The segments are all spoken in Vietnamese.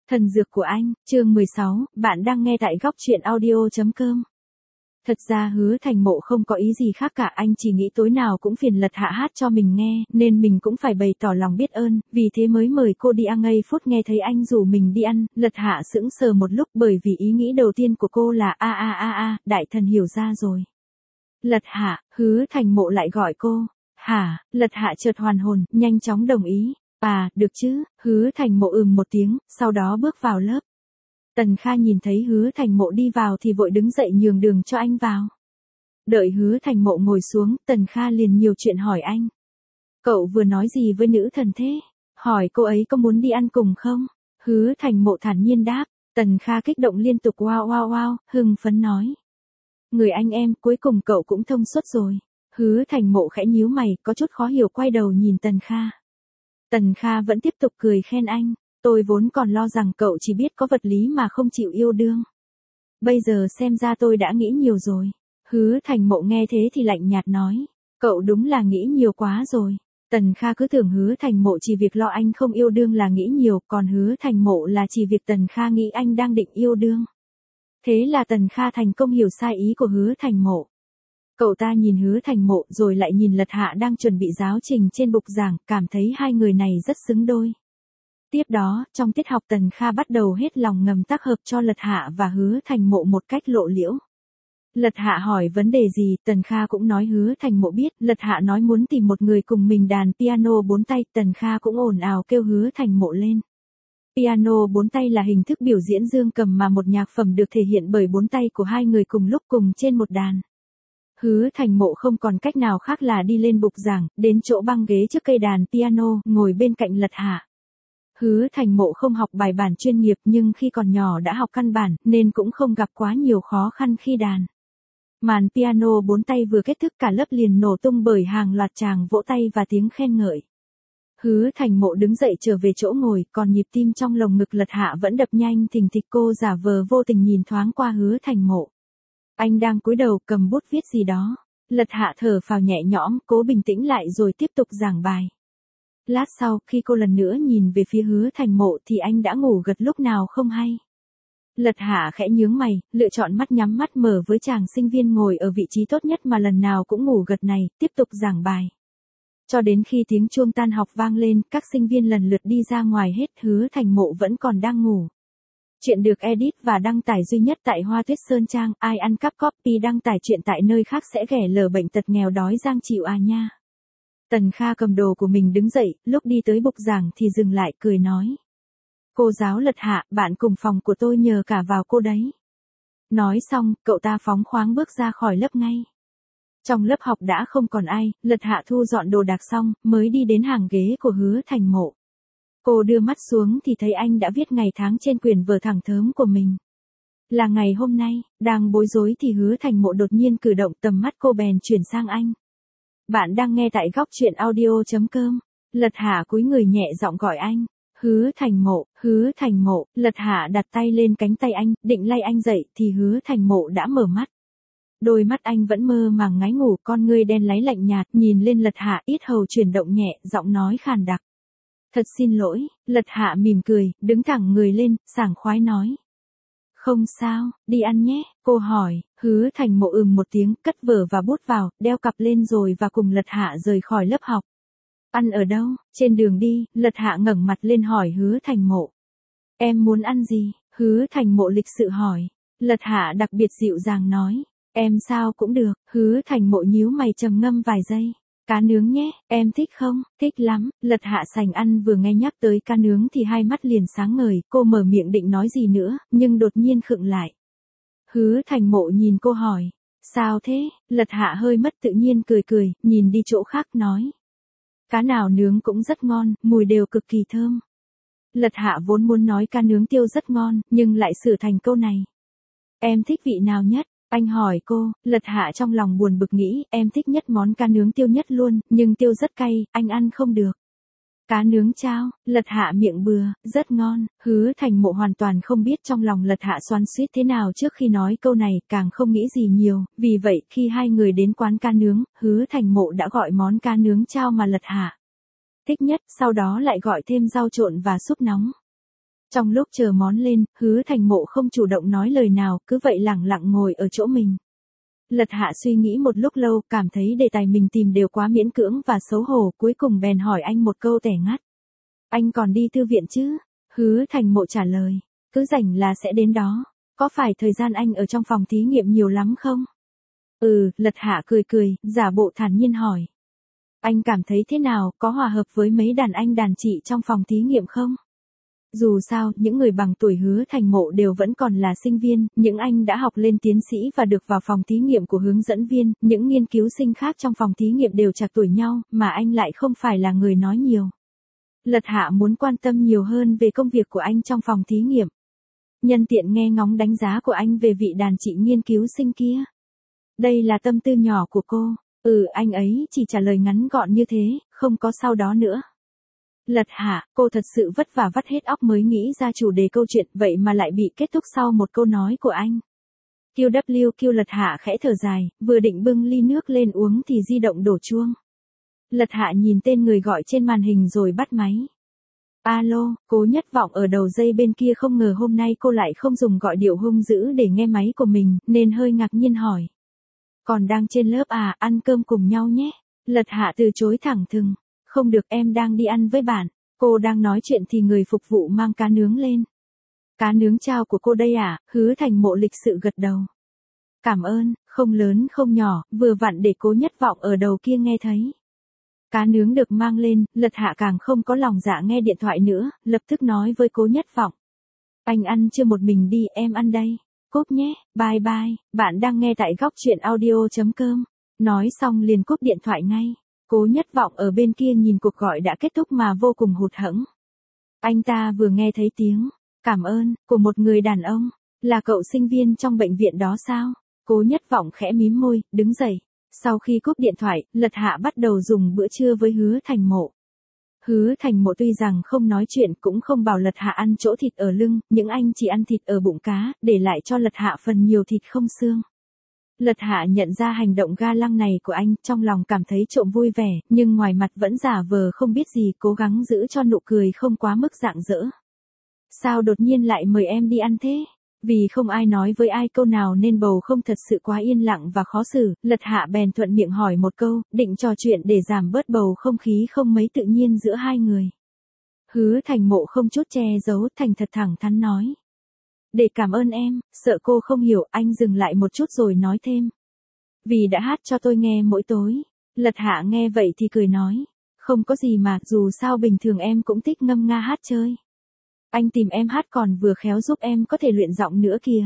Thần dược của anh, chương 16, bạn đang nghe tại góc truyện audio.com. Thật ra Hứa Thành Mộ không có ý gì khác cả, anh chỉ nghĩ tối nào cũng phiền Lật Hạ hát cho mình nghe, nên mình cũng phải bày tỏ lòng biết ơn, vì thế mới mời cô đi ăn. Ngay phút nghe thấy anh rủ mình đi ăn, Lật Hạ sững sờ một lúc bởi vì ý nghĩ đầu tiên của cô là đại thần hiểu ra rồi. Lật Hạ, Hứa Thành Mộ lại gọi cô. Hả, Lật Hạ chợt hoàn hồn, nhanh chóng đồng ý. Được chứ, Hứa Thành Mộ một tiếng, sau đó bước vào lớp. Tần Kha nhìn thấy Hứa Thành Mộ đi vào thì vội đứng dậy nhường đường cho anh vào. Đợi Hứa Thành Mộ ngồi xuống, Tần Kha liền nhiều chuyện hỏi anh. Cậu vừa nói gì với nữ thần thế? Hỏi cô ấy có muốn đi ăn cùng không? Hứa Thành Mộ thản nhiên đáp. Tần Kha kích động liên tục wow, hưng phấn nói. Người anh em, cuối cùng cậu cũng thông suốt rồi. Hứa Thành Mộ khẽ nhíu mày, có chút khó hiểu quay đầu nhìn Tần Kha. Tần Kha vẫn tiếp tục cười khen anh. Tôi vốn còn lo rằng cậu chỉ biết có vật lý mà không chịu yêu đương. Bây giờ xem ra tôi đã nghĩ nhiều rồi. Hứa Thành Mộ nghe thế thì lạnh nhạt nói. Cậu đúng là nghĩ nhiều quá rồi. Tần Kha cứ tưởng Hứa Thành Mộ chỉ việc lo anh không yêu đương là nghĩ nhiều, còn Hứa Thành Mộ là chỉ việc Tần Kha nghĩ anh đang định yêu đương. Thế là Tần Kha thành công hiểu sai ý của Hứa Thành Mộ. Cậu ta nhìn Hứa Thành Mộ rồi lại nhìn Lật Hạ đang chuẩn bị giáo trình trên bục giảng, cảm thấy hai người này rất xứng đôi. Tiếp đó, trong tiết học Tần Kha bắt đầu hết lòng ngầm tác hợp cho Lật Hạ và Hứa Thành Mộ một cách lộ liễu. Lật Hạ hỏi vấn đề gì, Tần Kha cũng nói Hứa Thành Mộ biết. Lật Hạ nói muốn tìm một người cùng mình đàn piano 4 tay, Tần Kha cũng ồn ào kêu Hứa Thành Mộ lên. Piano 4 tay là hình thức biểu diễn dương cầm mà một nhạc phẩm được thể hiện bởi 4 tay của hai người cùng lúc cùng trên một đàn. Hứa Thành Mộ không còn cách nào khác là đi lên bục giảng, đến chỗ băng ghế trước cây đàn piano, ngồi bên cạnh Lật Hạ. Hứa Thành Mộ không học bài bản chuyên nghiệp nhưng khi còn nhỏ đã học căn bản, nên cũng không gặp quá nhiều khó khăn khi đàn. Màn piano 4 tay vừa kết thúc cả lớp liền nổ tung bởi hàng loạt tràng vỗ tay và tiếng khen ngợi. Hứa Thành Mộ đứng dậy trở về chỗ ngồi, còn nhịp tim trong lồng ngực Lật Hạ vẫn đập nhanh thình thịch. Cô giả vờ vô tình nhìn thoáng qua Hứa Thành Mộ. Anh đang cúi đầu cầm bút viết gì đó. Lật Hạ thở phào nhẹ nhõm, cố bình tĩnh lại rồi tiếp tục giảng bài. Lát sau, khi cô lần nữa nhìn về phía Hứa Thành Mộ thì anh đã ngủ gật lúc nào không hay. Lật Hạ khẽ nhướng mày, lựa chọn mắt nhắm mắt mở với chàng sinh viên ngồi ở vị trí tốt nhất mà lần nào cũng ngủ gật này, tiếp tục giảng bài. Cho đến khi tiếng chuông tan học vang lên, các sinh viên lần lượt đi ra ngoài hết, Hứa Thành Mộ vẫn còn đang ngủ. Chuyện được edit và đăng tải duy nhất tại Hoa Tuyết Sơn Trang, ai ăn cắp copy đăng tải chuyện tại nơi khác sẽ ghẻ lở bệnh tật nghèo đói giang chịu nha. Tần Kha cầm đồ của mình đứng dậy, lúc đi tới bục giảng thì dừng lại cười nói. Cô giáo Lật Hạ, bạn cùng phòng của tôi nhờ cả vào cô đấy. Nói xong, cậu ta phóng khoáng bước ra khỏi lớp ngay. Trong lớp học đã không còn ai, Lật Hạ thu dọn đồ đạc xong, mới đi đến hàng ghế của Hứa Thành Mộ. Cô đưa mắt xuống thì thấy anh đã viết ngày tháng trên quyển vở thẳng thớm của mình. Là ngày hôm nay, đang bối rối thì Hứa Thành Mộ đột nhiên cử động, tầm mắt cô bèn chuyển sang anh. Bạn đang nghe tại góc truyện audio.com. Lật Hạ cúi người nhẹ giọng gọi anh. Hứa Thành Mộ, Lật Hạ đặt tay lên cánh tay anh, định lay anh dậy thì Hứa Thành Mộ đã mở mắt. Đôi mắt anh vẫn mơ màng ngái ngủ, con ngươi đen láy lạnh nhạt, nhìn lên Lật Hạ, yết hầu chuyển động nhẹ, giọng nói khàn đặc. Thật xin lỗi, Lật Hạ mỉm cười, đứng thẳng người lên, sảng khoái nói. Không sao, đi ăn nhé, cô hỏi. Hứa Thành Mộ một tiếng, cất vở và bút vào, đeo cặp lên rồi và cùng Lật Hạ rời khỏi lớp học. Ăn ở đâu? Trên đường đi, Lật Hạ ngẩng mặt lên hỏi Hứa Thành Mộ. Em muốn ăn gì? Hứa Thành Mộ lịch sự hỏi. Lật Hạ đặc biệt dịu dàng nói. Em sao cũng được. Hứa Thành Mộ nhíu mày trầm ngâm vài giây. Cá nướng nhé, em thích không? Thích lắm. Lật Hạ sành ăn vừa nghe nhắc tới cá nướng thì hai mắt liền sáng ngời, cô mở miệng định nói gì nữa, nhưng đột nhiên khựng lại. Hứa Thành Mộ nhìn cô hỏi. Sao thế? Lật Hạ hơi mất tự nhiên cười, nhìn đi chỗ khác nói. Cá nào nướng cũng rất ngon, mùi đều cực kỳ thơm. Lật Hạ vốn muốn nói cá nướng tiêu rất ngon, nhưng lại sửa thành câu này. Em thích vị nào nhất? Anh hỏi cô. Lật Hạ trong lòng buồn bực nghĩ, em thích nhất món cá nướng tiêu nhất luôn, nhưng tiêu rất cay, anh ăn không được. Cá nướng chao, Lật Hạ miệng bừa, rất ngon. Hứa Thành Mộ hoàn toàn không biết trong lòng Lật Hạ xoắn xuýt thế nào trước khi nói câu này, càng không nghĩ gì nhiều, vì vậy khi hai người đến quán cá nướng, Hứa Thành Mộ đã gọi món cá nướng chao mà Lật Hạ thích nhất, sau đó lại gọi thêm rau trộn và súp nóng. Trong lúc chờ món lên, Hứa Thành Mộ không chủ động nói lời nào, cứ vậy lẳng lặng ngồi ở chỗ mình. Lật Hạ suy nghĩ một lúc lâu, cảm thấy đề tài mình tìm đều quá miễn cưỡng và xấu hổ, cuối cùng bèn hỏi anh một câu tẻ ngắt. Anh còn đi thư viện chứ? Hứa Thành Mộ trả lời. Cứ rảnh là sẽ đến đó. Có phải thời gian anh ở trong phòng thí nghiệm nhiều lắm không? Lật Hạ cười cười, giả bộ thản nhiên hỏi. Anh cảm thấy thế nào, có hòa hợp với mấy đàn anh đàn chị trong phòng thí nghiệm không? Dù sao, những người bằng tuổi Hứa Thành Mộ đều vẫn còn là sinh viên, những anh đã học lên tiến sĩ và được vào phòng thí nghiệm của hướng dẫn viên, những nghiên cứu sinh khác trong phòng thí nghiệm đều trạc tuổi nhau, mà anh lại không phải là người nói nhiều. Lật Hạ muốn quan tâm nhiều hơn về công việc của anh trong phòng thí nghiệm. Nhân tiện nghe ngóng đánh giá của anh về vị đàn chị nghiên cứu sinh kia. Đây là tâm tư nhỏ của cô. Anh ấy chỉ trả lời ngắn gọn như thế, không có sau đó nữa. Lật Hạ, cô thật sự vất vả vắt hết óc mới nghĩ ra chủ đề câu chuyện, vậy mà lại bị kết thúc sau một câu nói của anh. QW Lật Hạ khẽ thở dài, vừa định bưng ly nước lên uống thì di động đổ chuông. Lật Hạ nhìn tên người gọi trên màn hình rồi bắt máy. Alo, Cố Nhất Vọng ở đầu dây bên kia không ngờ hôm nay cô lại không dùng gọi điệu hung dữ để nghe máy của mình, nên hơi ngạc nhiên hỏi. Còn đang trên lớp à, ăn cơm cùng nhau nhé. Lật Hạ từ chối thẳng thừng. Không được, em đang đi ăn với bạn. Cô đang nói chuyện thì người phục vụ mang cá nướng lên. Cá nướng chao của cô đây à? Hứa Thành Mộ lịch sự gật đầu. Cảm ơn, không lớn không nhỏ, vừa vặn để Cố Nhất Vọng ở đầu kia nghe thấy. Cá nướng được mang lên, Lật Hạ càng không có lòng dạ nghe điện thoại nữa, lập tức nói với Cố Nhất Vọng. Anh ăn chưa, một mình đi, em ăn đây. Cúp nhé, bye bye, bạn đang nghe tại góc truyện audio.com. Nói xong liền cúp điện thoại ngay. Cố Nhất Vọng ở bên kia nhìn cuộc gọi đã kết thúc mà vô cùng hụt hẫng. Anh ta vừa nghe thấy tiếng cảm ơn của một người đàn ông, là cậu sinh viên trong bệnh viện đó sao? Cố Nhất Vọng khẽ mím môi, đứng dậy. Sau khi cúp điện thoại, Lật Hạ bắt đầu dùng bữa trưa với Hứa Thành Mộ. Hứa Thành Mộ tuy rằng không nói chuyện cũng không bảo Lật Hạ ăn chỗ thịt ở lưng, những anh chỉ ăn thịt ở bụng cá, để lại cho Lật Hạ phần nhiều thịt không xương. Lật Hạ nhận ra hành động ga lăng này của anh, trong lòng cảm thấy trộm vui vẻ, nhưng ngoài mặt vẫn giả vờ không biết gì, cố gắng giữ cho nụ cười không quá mức rạng rỡ. Sao đột nhiên lại mời em đi ăn thế? Vì không ai nói với ai câu nào nên bầu không thật sự quá yên lặng và khó xử, Lật Hạ bèn thuận miệng hỏi một câu, định trò chuyện để giảm bớt bầu không khí không mấy tự nhiên giữa hai người. Hứa Thành Mộ không chút che giấu, thành thật thẳng thắn nói. Để cảm ơn em, sợ cô không hiểu, anh dừng lại một chút rồi nói thêm. Vì đã hát cho tôi nghe mỗi tối. Lật Hạ nghe vậy thì cười nói. Không có gì mà, dù sao bình thường em cũng thích ngâm nga hát chơi. Anh tìm em hát còn vừa khéo giúp em có thể luyện giọng nữa kìa.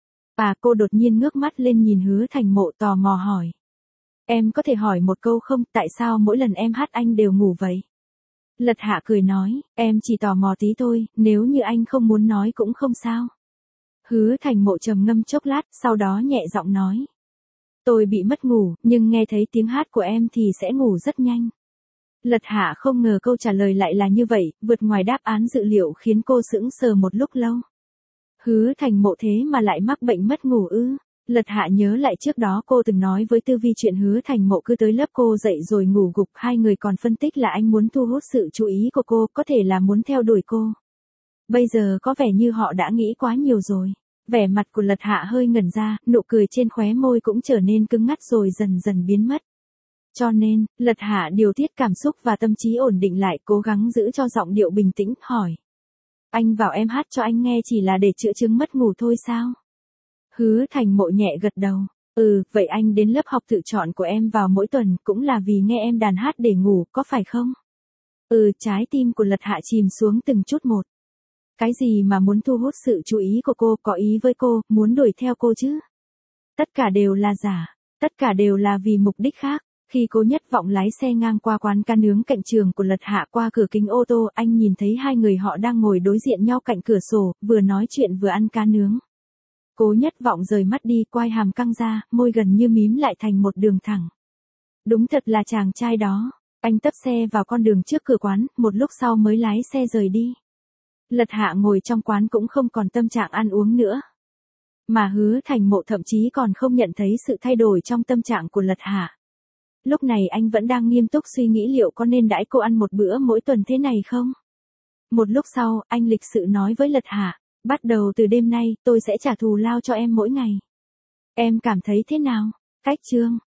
Cô đột nhiên ngước mắt lên nhìn Hứa Thành Mộ tò mò hỏi. Em có thể hỏi một câu không, tại sao mỗi lần em hát anh đều ngủ vậy? Lật Hạ cười nói, em chỉ tò mò tí thôi, nếu như anh không muốn nói cũng không sao. Hứa Thành Mộ trầm ngâm chốc lát, sau đó nhẹ giọng nói. Tôi bị mất ngủ, nhưng nghe thấy tiếng hát của em thì sẽ ngủ rất nhanh. Lật Hạ không ngờ câu trả lời lại là như vậy, vượt ngoài đáp án dự liệu khiến cô sững sờ một lúc lâu. Hứa Thành Mộ thế mà lại mắc bệnh mất ngủ ư? Lật Hạ nhớ lại trước đó cô từng nói với Tư Vi chuyện Hứa Thành Mộ cứ tới lớp cô dậy rồi ngủ gục, hai người còn phân tích là anh muốn thu hút sự chú ý của cô, có thể là muốn theo đuổi cô. Bây giờ có vẻ như họ đã nghĩ quá nhiều rồi. Vẻ mặt của Lật Hạ hơi ngẩn ra, nụ cười trên khóe môi cũng trở nên cứng ngắt rồi dần dần biến mất. Cho nên, Lật Hạ điều tiết cảm xúc và tâm trí ổn định lại, cố gắng giữ cho giọng điệu bình tĩnh, hỏi. Anh bảo em hát cho anh nghe chỉ là để chữa chứng mất ngủ thôi sao? Hứa Thành Mộ nhẹ gật đầu. Vậy anh đến lớp học tự chọn của em vào mỗi tuần cũng là vì nghe em đàn hát để ngủ, có phải không? Trái tim của Lật Hạ chìm xuống từng chút một. Cái gì mà muốn thu hút sự chú ý của cô, có ý với cô, muốn đuổi theo cô chứ? Tất cả đều là giả, tất cả đều là vì mục đích khác. Khi Cố Nhất Vọng lái xe ngang qua quán cá nướng cạnh trường của Lật Hạ, qua cửa kính ô tô, anh nhìn thấy hai người họ đang ngồi đối diện nhau cạnh cửa sổ, vừa nói chuyện vừa ăn cá nướng. Cố Nhất Vọng rời mắt đi, quai hàm căng ra, môi gần như mím lại thành một đường thẳng. Đúng thật là chàng trai đó. Anh tấp xe vào con đường trước cửa quán, một lúc sau mới lái xe rời đi. Lật Hạ ngồi trong quán cũng không còn tâm trạng ăn uống nữa. Mà Hứa Thành Mộ thậm chí còn không nhận thấy sự thay đổi trong tâm trạng của Lật Hạ. Lúc này anh vẫn đang nghiêm túc suy nghĩ liệu có nên đãi cô ăn một bữa mỗi tuần thế này không? Một lúc sau, anh lịch sự nói với Lật Hạ, bắt đầu từ đêm nay, tôi sẽ trả thù lao cho em mỗi ngày. Em cảm thấy thế nào? Cách chương